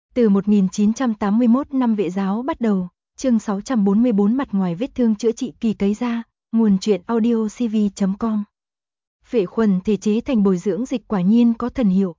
Từ 1981 năm Vệ giáo bắt đầu, chương 644 mặt ngoài vết thương chữa trị kỳ cấy da, nguồn truyện audio cv.com. Phệ khuẩn thể chế thành bồi dưỡng dịch quả nhiên có thần hiệu.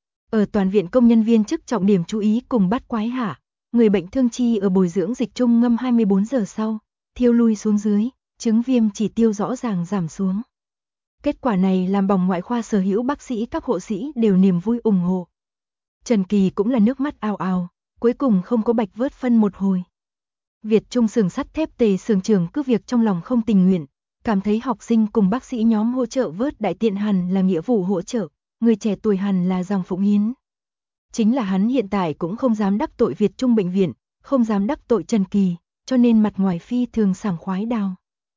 Ở toàn viện công nhân viên chức trọng điểm chú ý cùng bắt quái hạ, người bệnh thương chi ở bồi dưỡng dịch trung ngâm 24 giờ sau, thiêu lui xuống dưới, chứng viêm chỉ tiêu rõ ràng giảm xuống. Kết quả này làm bỏng ngoại khoa sở hữu bác sĩ các hộ sĩ đều niềm vui ủng hộ. Trần Kỳ cũng là nước mắt ào ào, cuối cùng không có bạch vớt phân một hồi. Việt Trung xưởng sắt thép Tề xưởng trưởng cứ việc trong lòng không tình nguyện, cảm thấy học sinh cùng bác sĩ nhóm hỗ trợ vớt đại tiện hẳn là nghĩa vụ hỗ trợ, người trẻ tuổi hẳn là dòng phụng hiến. Chính là hắn hiện tại cũng không dám đắc tội Việt Trung bệnh viện, không dám đắc tội Trần Kỳ, cho nên mặt ngoài phi thường sảng khoái đào.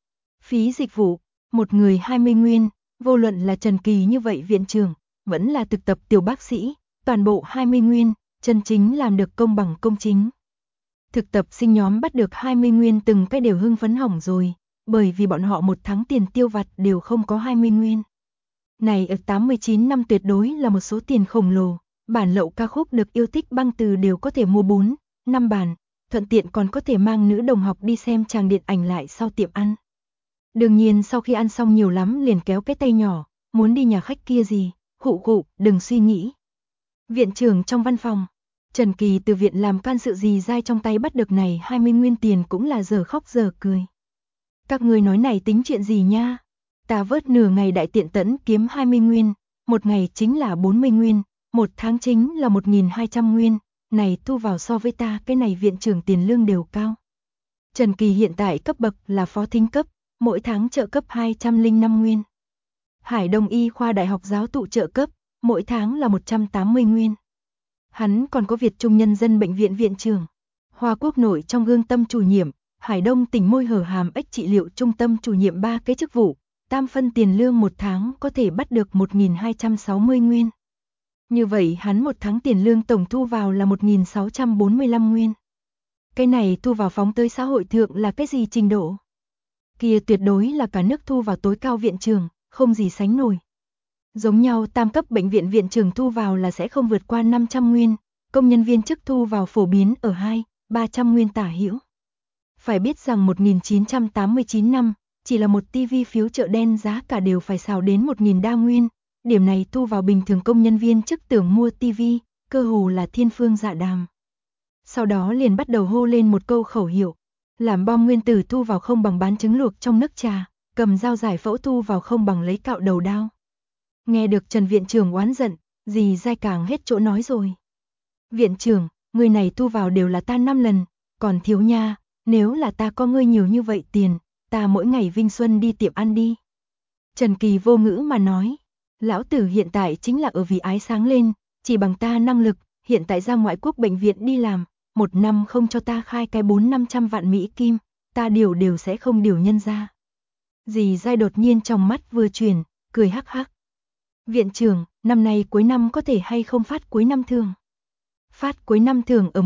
Phí dịch vụ, một người 20 nguyên, vô luận là Trần Kỳ như vậy viện trưởng, vẫn là thực tập tiểu bác sĩ, toàn bộ 20 nguyên, chân chính làm được công bằng công chính. Thực tập sinh nhóm bắt được 20 nguyên từng cái đều hưng phấn hỏng rồi, bởi vì bọn họ một tháng tiền tiêu vặt đều không có 20 nguyên. Này ở 89 năm tuyệt đối là một số tiền khổng lồ, bản lậu ca khúc được yêu thích băng từ đều có thể mua 4, 5 bản, thuận tiện còn có thể mang nữ đồng học đi xem tràng điện ảnh lại sau tiệm ăn. Đương nhiên sau khi ăn xong nhiều lắm liền kéo cái tay nhỏ, muốn đi nhà khách kia gì, khụ, đừng suy nghĩ. Viện trưởng trong văn phòng, Trần Kỳ từ viện làm can sự gì dai trong tay bắt được này 20 nguyên tiền cũng là giờ khóc giờ cười. Các người nói này tính chuyện gì nha? Ta vớt nửa ngày đại tiện tẫn kiếm 20 nguyên, một ngày chính là 40 nguyên, một tháng chính là 1.200 nguyên, này thu vào so với ta cái này viện trưởng tiền lương đều cao. Trần Kỳ hiện tại cấp bậc là phó thính cấp, mỗi tháng trợ cấp 205 nguyên. Hải Đông Y khoa đại học giáo thụ trợ cấp, mỗi tháng là 180 nguyên. Hắn còn có Việt Trung nhân dân bệnh viện viện trưởng, Hoa Quốc nội trong gương tâm chủ nhiệm, Hải Đông tỉnh môi hở hàm ếch trị liệu trung tâm chủ nhiệm 3 cái chức vụ, tam phân tiền lương một tháng có thể bắt được 1.260 nguyên. Như vậy hắn một tháng tiền lương tổng thu vào là 1.645 nguyên. Cái này thu vào phóng tới xã hội thượng là cái gì trình độ? Kia tuyệt đối là cả nước thu vào tối cao viện trưởng, không gì sánh nổi. Giống nhau tam cấp bệnh viện viện trưởng thu vào là sẽ không vượt qua 500 nguyên, công nhân viên chức thu vào phổ biến ở 200-300 nguyên tả hữu. Phải biết rằng 1989 năm, chỉ là một tivi phiếu chợ đen giá cả đều phải xào đến 1.000 đa nguyên, điểm này thu vào bình thường công nhân viên chức tưởng mua tivi, cơ hồ là thiên phương dạ đàm. Sau đó liền bắt đầu hô lên một câu khẩu hiệu, làm bom nguyên tử thu vào không bằng bán trứng luộc trong nước trà, cầm dao giải phẫu thu vào không bằng lấy cạo đầu đao. Nghe được Trần viện trưởng oán giận, dì dai càng hết chỗ nói rồi. Viện trưởng, người này thu vào đều là ta 5 lần, còn thiếu nha, nếu là ta có ngươi nhiều như vậy tiền, ta mỗi ngày Vinh Xuân đi tiệm ăn đi. Trần Kỳ vô ngữ mà nói, lão tử hiện tại chính là ở vì ái sáng lên, chỉ bằng ta năng lực, hiện tại ra ngoại quốc bệnh viện đi làm, một năm không cho ta khai cái 400-500 vạn Mỹ Kim, ta đều sẽ không điều nhân ra. Dì dai đột nhiên trong mắt vừa chuyển, cười hắc hắc. Viện trưởng, năm nay cuối năm có thể hay không phát cuối năm thường? Phát cuối năm thường ở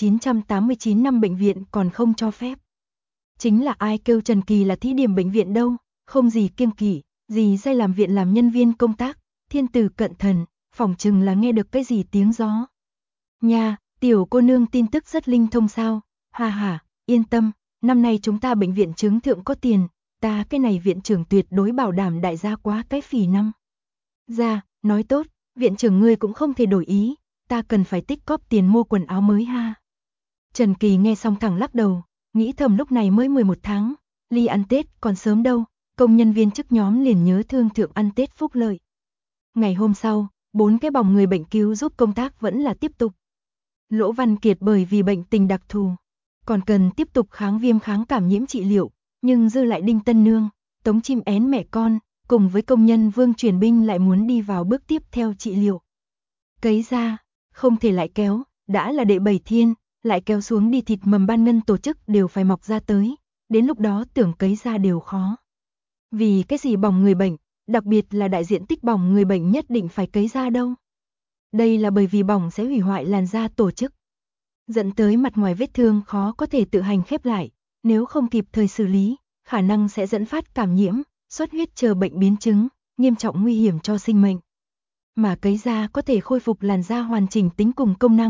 1989 năm bệnh viện còn không cho phép. Chính là ai kêu Trần Kỳ là thí điểm bệnh viện đâu, không gì kiêng kỵ, gì dai làm viện làm nhân viên công tác, thiên tử cận thần, phỏng chừng là nghe được cái gì tiếng gió. Nha, tiểu cô nương tin tức rất linh thông sao, ha, yên tâm, năm nay chúng ta bệnh viện chứng thượng có tiền, ta cái này viện trưởng tuyệt đối bảo đảm đại gia quá cái phỉ năm. Ra, nói tốt, viện trưởng ngươi cũng không thể đổi ý, ta cần phải tích cóp tiền mua quần áo mới ha. Trần Kỳ nghe xong thẳng lắc đầu, nghĩ thầm lúc này mới 11 tháng, ly ăn Tết còn sớm đâu, công nhân viên chức nhóm liền nhớ thương thượng ăn Tết phúc lợi. Ngày hôm sau, 4 cái bỏng người bệnh cứu giúp công tác vẫn là tiếp tục. Lỗ Văn Kiệt bởi vì bệnh tình đặc thù, còn cần tiếp tục kháng viêm kháng cảm nhiễm trị liệu, nhưng dư lại Đinh Tân Nương, Tống Chim Én mẹ con, cùng với công nhân Vương Truyền Binh lại muốn đi vào bước tiếp theo trị liệu. Cấy ra, không thể lại kéo, đã là đệ 7 thiên, lại kéo xuống đi thịt mầm ban ngân tổ chức đều phải mọc ra tới, đến lúc đó tưởng cấy ra đều khó. Vì cái gì bỏng người bệnh, đặc biệt là đại diện tích bỏng người bệnh nhất định phải cấy ra đâu. Đây là bởi vì bỏng sẽ hủy hoại làn da tổ chức, dẫn tới mặt ngoài vết thương khó có thể tự hành khép lại, nếu không kịp thời xử lý, khả năng sẽ dẫn phát cảm nhiễm, xuất huyết chờ bệnh biến chứng, nghiêm trọng nguy hiểm cho sinh mệnh. Mà cấy da có thể khôi phục làn da hoàn chỉnh tính cùng công năng,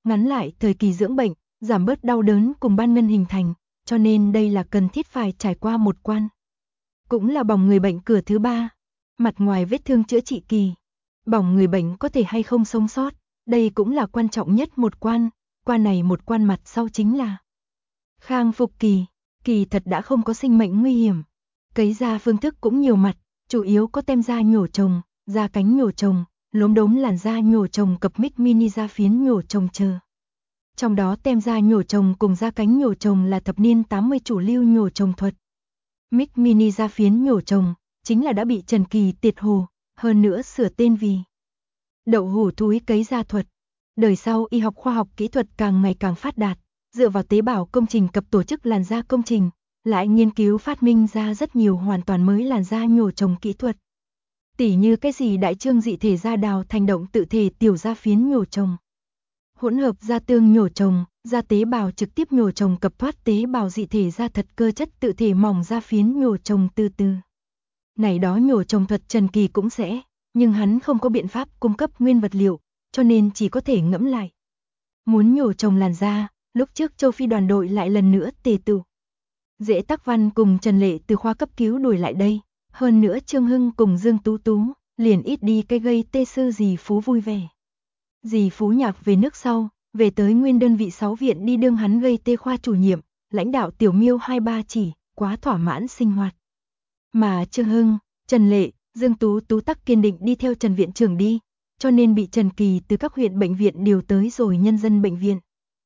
ngắn lại thời kỳ dưỡng bệnh, giảm bớt đau đớn cùng ban ngân hình thành, cho nên đây là cần thiết phải trải qua một quan. Cũng là bỏng người bệnh cửa thứ 3, mặt ngoài vết thương chữa trị kỳ. Bỏng người bệnh có thể hay không sống sót, đây cũng là quan trọng nhất một quan, qua này một quan mặt sau chính là khang phục kỳ, kỳ thật đã không có sinh mệnh nguy hiểm. Cấy da phương thức cũng nhiều mặt, chủ yếu có tem da nhổ trồng, da cánh nhổ trồng, lốm đốm làn da nhổ trồng cập mic mini da phiến nhổ trồng chờ. Trong đó tem da nhổ trồng cùng da cánh nhổ trồng là thập niên 80 chủ lưu nhổ trồng thuật. Mic mini da phiến nhổ trồng chính là đã bị Trần Kỳ tiệt hồ, hơn nữa sửa tên vì đậu hủ thúi cấy da thuật. Đời sau y học khoa học kỹ thuật càng ngày càng phát đạt, dựa vào tế bào công trình cập tổ chức làn da công trình, lại nghiên cứu phát minh ra rất nhiều hoàn toàn mới làn da nhổ trồng kỹ thuật. Tỉ như cái gì đại trương dị thể da đào thành động tự thể tiểu da phiến nhổ trồng, hỗn hợp da tương nhổ trồng, da tế bào trực tiếp nhổ trồng cập thoát tế bào dị thể da thật cơ chất tự thể mỏng da phiến nhổ trồng từ từ. Này đó nhổ trồng thuật Trần Kỳ cũng sẽ, nhưng hắn không có biện pháp cung cấp nguyên vật liệu, cho nên chỉ có thể ngẫm lại. Muốn nhổ trồng làn da, lúc trước Châu Phi đoàn đội lại lần nữa tề tựu. Dễ Tắc Văn cùng Trần Lệ từ khoa cấp cứu đuổi lại đây, hơn nữa Trương Hưng cùng Dương Tú Tú, liền ít đi cái gây tê sư dì Phú vui vẻ. Dì Phú nhạc về nước sau, về tới nguyên đơn vị 6 viện đi đương hắn gây tê khoa chủ nhiệm, lãnh đạo tiểu miêu 23 chỉ, quá thỏa mãn sinh hoạt. Mà Trương Hưng, Trần Lệ, Dương Tú Tú tắc kiên định đi theo Trần viện trưởng đi, cho nên bị Trần Kỳ từ các huyện bệnh viện điều tới rồi nhân dân bệnh viện.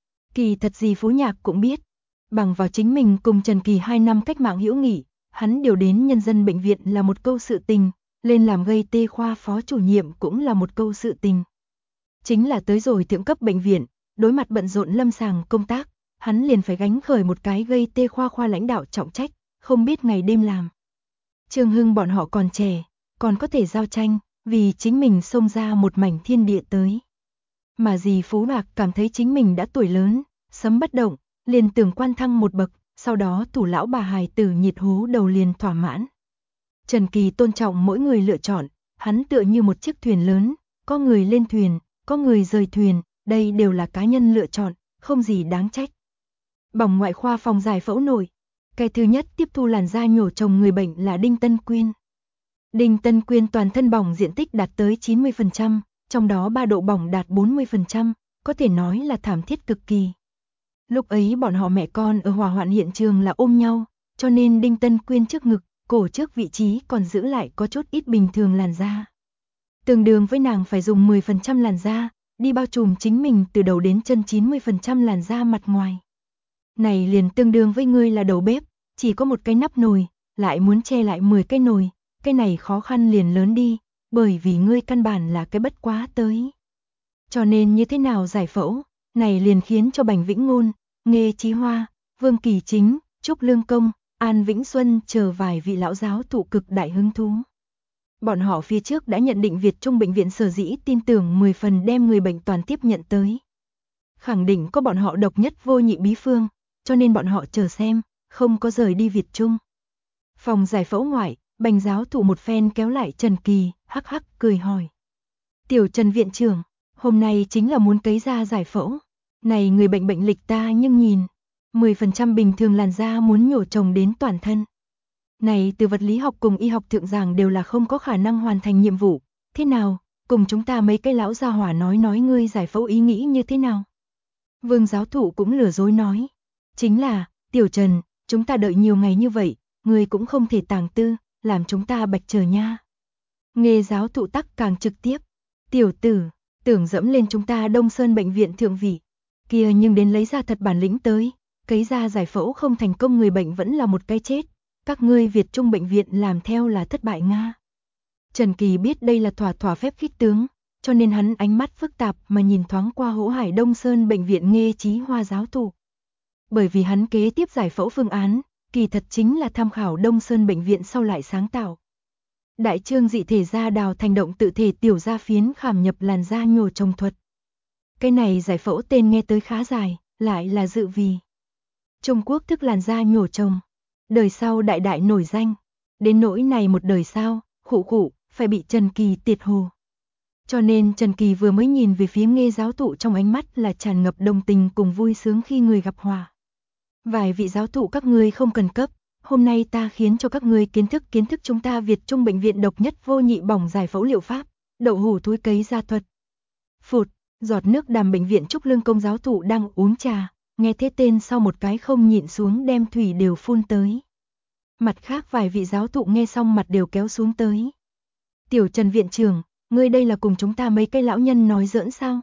Kỳ thật dì Phú nhạc cũng biết, bằng vào chính mình cùng Trần Kỳ 2 năm cách mạng hữu nghị, hắn điều đến nhân dân bệnh viện là một câu sự tình, lên làm gây tê khoa phó chủ nhiệm cũng là một câu sự tình. Chính là tới rồi thượng cấp bệnh viện, đối mặt bận rộn lâm sàng công tác, hắn liền phải gánh khởi một cái gây tê khoa lãnh đạo trọng trách, không biết ngày đêm làm. Trương Hưng bọn họ còn trẻ, còn có thể giao tranh, vì chính mình xông ra một mảnh thiên địa tới. Mà dì Phú Bạc cảm thấy chính mình đã tuổi lớn, sấm bất động, liền tưởng quan thăng một bậc, sau đó thủ lão bà hài tử nhiệt hố đầu liền thỏa mãn. Trần Kỳ tôn trọng mỗi người lựa chọn, hắn tựa như một chiếc thuyền lớn, có người lên thuyền, có người rời thuyền, đây đều là cá nhân lựa chọn, không gì đáng trách. Bỏng ngoại khoa phòng giải phẫu nội, cái thứ nhất tiếp thu làn da nhổ trồng người bệnh là Đinh Tân Quyên. Đinh Tân Quyên toàn thân bỏng diện tích đạt tới 90%, trong đó 3 độ bỏng đạt 40%, có thể nói là thảm thiết cực kỳ. Lúc ấy bọn họ mẹ con ở hỏa hoạn hiện trường là ôm nhau, cho nên Đinh Tân Quyên trước ngực, cổ trước vị trí còn giữ lại có chút ít bình thường làn da. Tương đương với nàng phải dùng 10% làn da, đi bao trùm chính mình từ đầu đến chân 90% làn da mặt ngoài. Này liền tương đương với ngươi là đầu bếp, chỉ có một cái nắp nồi, lại muốn che lại 10 cái nồi, cái này khó khăn liền lớn đi, bởi vì ngươi căn bản là cái bất quá tới. Cho nên như thế nào giải phẫu, này liền khiến cho Bành Vĩnh Ngôn, Nghê Chí Hoa, Vương Kỳ Chính, Trúc Lương Công, An Vĩnh Xuân chờ vài vị lão giáo thụ cực đại hứng thú. Bọn họ phía trước đã nhận định Việt Trung bệnh viện sở dĩ tin tưởng 10 phần đem người bệnh toàn tiếp nhận tới. Khẳng định có bọn họ độc nhất vô nhị bí phương, cho nên bọn họ chờ xem, không có rời đi Việt Trung. Phòng giải phẫu ngoại, Bành giáo thụ một phen kéo lại Trần Kỳ, hắc hắc cười hỏi. Tiểu Trần viện trưởng, hôm nay chính là muốn cấy da giải phẫu. Này người bệnh bệnh lịch ta nhưng nhìn, 10% bình thường làn da muốn nhổ trồng đến toàn thân. Này từ vật lý học cùng y học thượng giảng đều là không có khả năng hoàn thành nhiệm vụ. Thế nào, cùng chúng ta mấy cái lão gia hỏa nói ngươi giải phẫu ý nghĩ như thế nào? Vương giáo thụ cũng lừa dối nói. Chính là, Tiểu Trần, chúng ta đợi nhiều ngày như vậy, ngươi cũng không thể tàng tư, làm chúng ta bạch chờ nha. Nghê giáo thụ tắc càng trực tiếp. Tiểu tử, tưởng dẫm lên chúng ta Đông Sơn bệnh viện thượng vị. Kia nhưng đến lấy ra thật bản lĩnh tới, cấy ra giải phẫu không thành công người bệnh vẫn là một cái chết. Các ngươi Việt Trung bệnh viện làm theo là thất bại Nga. Trần Kỳ biết đây là thỏa phép khích tướng, cho nên hắn ánh mắt phức tạp mà nhìn thoáng qua Hỗ Hải Đông Sơn bệnh viện Nghê Chí Hoa giáo thụ. Bởi vì hắn kế tiếp giải phẫu phương án, kỳ thật chính là tham khảo Đông Sơn bệnh viện sau lại sáng tạo. Đại trương dị thể da đào thành động tự thể tiểu da phiến khảm nhập làn da nhổ trồng thuật. Cái này giải phẫu tên nghe tới khá dài, lại là dự vì Trung Quốc thức làn da nhổ trồng. Đời sau đại đại nổi danh, đến nỗi này một đời sau, khụ phải bị Trần Kỳ tiệt hồ. Cho nên Trần Kỳ vừa mới nhìn về phía Nghê giáo thụ trong ánh mắt là tràn ngập đồng tình cùng vui sướng khi người gặp hòa. Vài vị giáo thụ các ngươi không cần cấp, hôm nay ta khiến cho các ngươi kiến thức chúng ta Việt Trung bệnh viện độc nhất vô nhị bỏng giải phẫu liệu pháp, đậu hủ thúi cấy gia thuật. Phụt, giọt nước đàm bệnh viện Trúc Lương Công giáo thụ đang uống trà, nghe thế tên sau một cái không nhịn xuống đem thủy đều phun tới. Mặt khác vài vị giáo thụ nghe xong mặt đều kéo xuống tới. Tiểu Trần viện trưởng, ngươi đây là cùng chúng ta mấy cái lão nhân nói giỡn sao?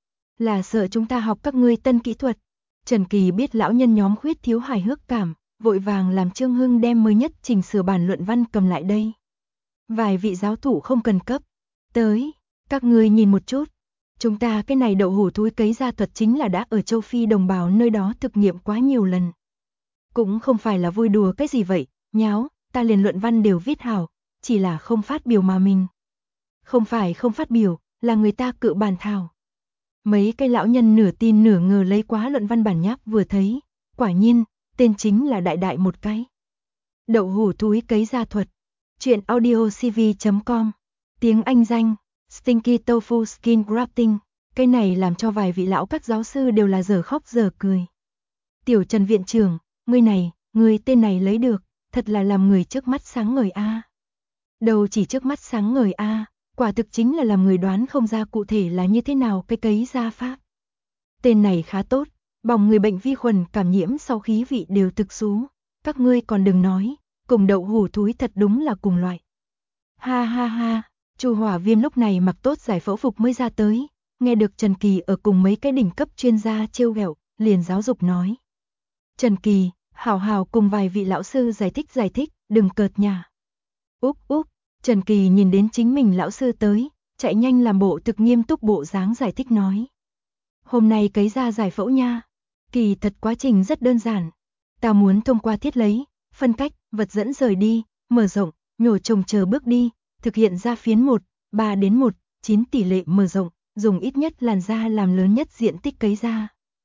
Là sợ chúng ta học các ngươi tân kỹ thuật. Trần Kỳ biết lão nhân nhóm khuyết thiếu hài hước cảm, vội vàng làm Trương Hưng đem mới nhất chỉnh sửa bản luận văn cầm lại đây. Vài vị giáo thụ không cần cấp. Tới, các ngươi nhìn một chút. Chúng ta cái này đậu hủ thúi cấy gia thuật chính là đã ở châu Phi đồng bào nơi đó thực nghiệm quá nhiều lần. Cũng không phải là vui đùa cái gì vậy, nháo, ta liền luận văn đều viết hảo, chỉ là không phát biểu mà mình. Không phải không phát biểu, là người ta cự bàn thảo. Mấy cái lão nhân nửa tin nửa ngờ lấy quá luận văn bản nháp vừa thấy, quả nhiên, tên chính là đại đại một cái. Đậu hủ thúi cấy gia thuật. Chuyện audiocv.com. Tiếng Anh danh, Stinky Tofu Skin Grafting. Cái này làm cho vài vị lão các giáo sư đều là giờ khóc giờ cười. Tiểu Trần viện trưởng, ngươi tên này lấy được, thật là làm người trước mắt sáng ngời a. Đâu chỉ trước mắt sáng ngời a, quả thực chính là làm người đoán không ra cụ thể là như thế nào cái cấy gia pháp. Tên này khá tốt, bỏng người bệnh vi khuẩn cảm nhiễm sau khí vị đều thực xú, các ngươi còn đừng nói, cùng đậu hủ thúi thật đúng là cùng loại. Ha ha ha, Chu Hỏa Viêm lúc này mặc tốt giải phẫu phục mới ra tới, nghe được Trần Kỳ ở cùng mấy cái đỉnh cấp chuyên gia trêu ghẹo, liền giáo dục nói. Trần Kỳ, hảo cùng vài vị lão sư giải thích, đừng cợt nhả. Úp, Trần Kỳ nhìn đến chính mình lão sư tới, chạy nhanh làm bộ thực nghiêm túc bộ dáng giải thích nói. Hôm nay cấy ra giải phẫu nha, kỳ thật quá trình rất đơn giản. Ta muốn thông qua thiết lấy, phân cách, vật dẫn rời đi, mở rộng, nhổ trồng chờ bước đi, thực hiện ra phiến 1:3:1:9 tỷ lệ mở rộng, dùng ít nhất làn da làm lớn nhất diện tích cấy ra.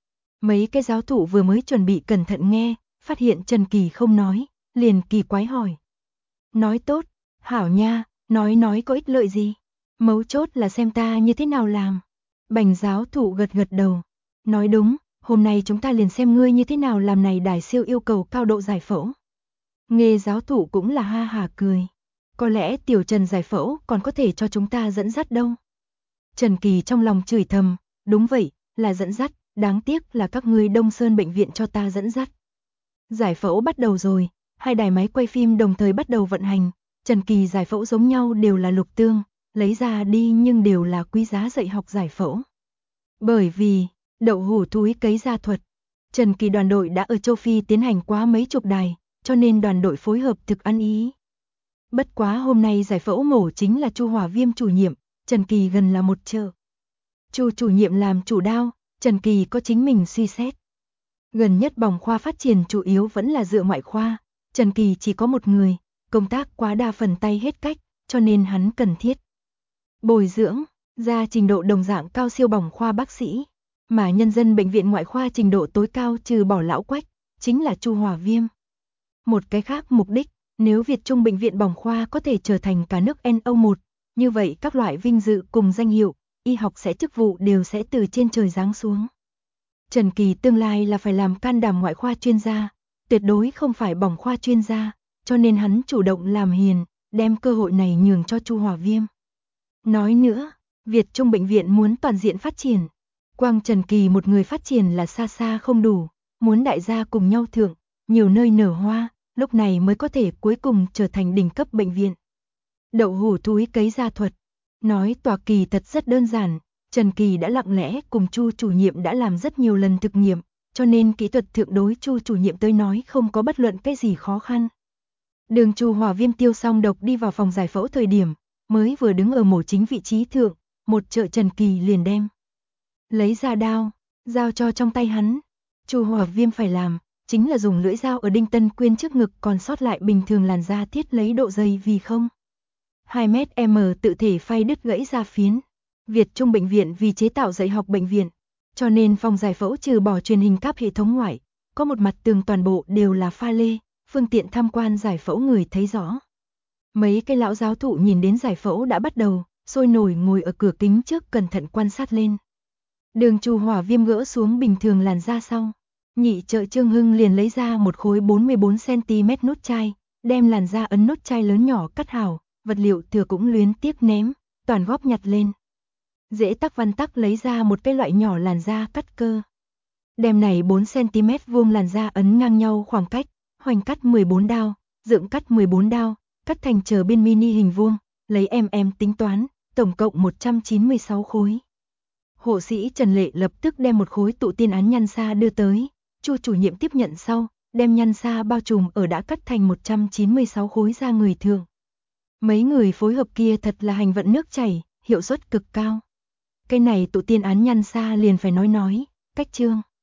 Mấy cái giáo thụ vừa mới chuẩn bị cẩn thận nghe, phát hiện Trần Kỳ không nói, liền kỳ quái hỏi. Nói tốt, hảo nha, nói có ích lợi gì? Mấu chốt là xem ta như thế nào làm. Bành giáo thụ gật đầu. Nói đúng, hôm nay chúng ta liền xem ngươi như thế nào làm này đài siêu yêu cầu cao độ giải phẫu. Nghê giáo thụ cũng là ha hả cười. Có lẽ Tiểu Trần giải phẫu còn có thể cho chúng ta dẫn dắt đâu. Trần Kỳ trong lòng chửi thầm, đúng vậy, là dẫn dắt, đáng tiếc là các ngươi Đông Sơn bệnh viện cho ta dẫn dắt. Giải phẫu bắt đầu rồi, hai đài máy quay phim đồng thời bắt đầu vận hành. Trần Kỳ giải phẫu giống nhau đều là lục tương, lấy ra đi nhưng đều là quý giá dạy học giải phẫu. Bởi vì, đậu hủ thúi cấy gia thuật, Trần Kỳ đoàn đội đã ở châu Phi tiến hành quá mấy chục đài, cho nên đoàn đội phối hợp thực ăn ý. Bất quá hôm nay giải phẫu mổ chính là Chu Hỏa Viêm chủ nhiệm, Trần Kỳ gần là một trợ. Chu chủ nhiệm làm chủ đao, Trần Kỳ có chính mình suy xét. Gần nhất bỏng khoa phát triển chủ yếu vẫn là dựa ngoại khoa, Trần Kỳ chỉ có một người, công tác quá đa phần tay hết cách, cho nên hắn cần thiết bồi dưỡng ra trình độ đồng dạng cao siêu bỏng khoa bác sĩ, mà nhân dân bệnh viện ngoại khoa trình độ tối cao trừ bỏ lão Quách, chính là Chu Hỏa Viêm. Một cái khác mục đích, nếu Việt Trung bệnh viện bỏng khoa có thể trở thành cả nước NO1, như vậy các loại vinh dự cùng danh hiệu, y học sẽ chức vụ đều sẽ từ trên trời giáng xuống. Trần Kỳ tương lai là phải làm can đảm ngoại khoa chuyên gia, tuyệt đối không phải bỏng khoa chuyên gia, cho nên hắn chủ động làm hiền, đem cơ hội này nhường cho Chu Hỏa Viêm. Nói nữa, Việt Trung bệnh viện muốn toàn diện phát triển, quang Trần Kỳ một người phát triển là xa xa không đủ, muốn đại gia cùng nhau thượng, nhiều nơi nở hoa, lúc này mới có thể cuối cùng trở thành đỉnh cấp bệnh viện. Đậu hủ thúi cấy gia thuật, nói tòa kỳ thật rất đơn giản, Trần Kỳ đã lặng lẽ cùng Chu chủ nhiệm đã làm rất nhiều lần thực nghiệm, cho nên kỹ thuật thượng đối Chu chủ nhiệm tới nói không có bất luận cái gì khó khăn. Đường Chu Hỏa Viêm tiêu xong độc đi vào phòng giải phẫu thời điểm, mới vừa đứng ở mổ chính vị trí thượng, một trợ Trần Kỳ liền đem lấy ra đao, giao cho trong tay hắn. Chu Hỏa Viêm phải làm, chính là dùng lưỡi dao ở Đinh Tân Quyên trước ngực còn sót lại bình thường làn da thiết lấy độ dày vì 2m tự thể phay đứt gãy ra phiến. Việt Trung bệnh viện vì chế tạo dạy học bệnh viện, cho nên phòng giải phẫu trừ bỏ truyền hình cáp hệ thống ngoại, có một mặt tường toàn bộ đều là pha lê, phương tiện tham quan giải phẫu người thấy rõ. Mấy cái lão giáo thụ nhìn đến giải phẫu đã bắt đầu, sôi nổi ngồi ở cửa kính trước cẩn thận quan sát lên. Đường Chu Hỏa Viêm gỡ xuống bình thường làn da sau, nhị trợ Trương Hưng liền lấy ra một khối 44cm nốt chai, đem làn da ấn nốt chai lớn nhỏ cắt hảo, vật liệu thừa cũng luyến tiếc ném, toàn góp nhặt lên. Dễ Tắc Văn Tắc lấy ra một cái loại nhỏ làn da cắt cơ. Đem này 4cm vuông làn da ấn ngang nhau khoảng cách, hoành cắt 14 đao, dựng cắt 14 đao, cắt thành chờ biên mini hình vuông, lấy tính toán, tổng cộng 196 khối. Hộ sĩ Trần Lệ lập tức đem một khối tụ tiên án nhan sa đưa tới, Chu chủ nhiệm tiếp nhận sau, đem nhan sa bao trùm ở đã cắt thành 196 khối da người thường. Mấy người phối hợp kia thật là hành vận nước chảy, hiệu suất cực cao. Cái này tụ tiên án nhan sa liền phải nói, cách chương.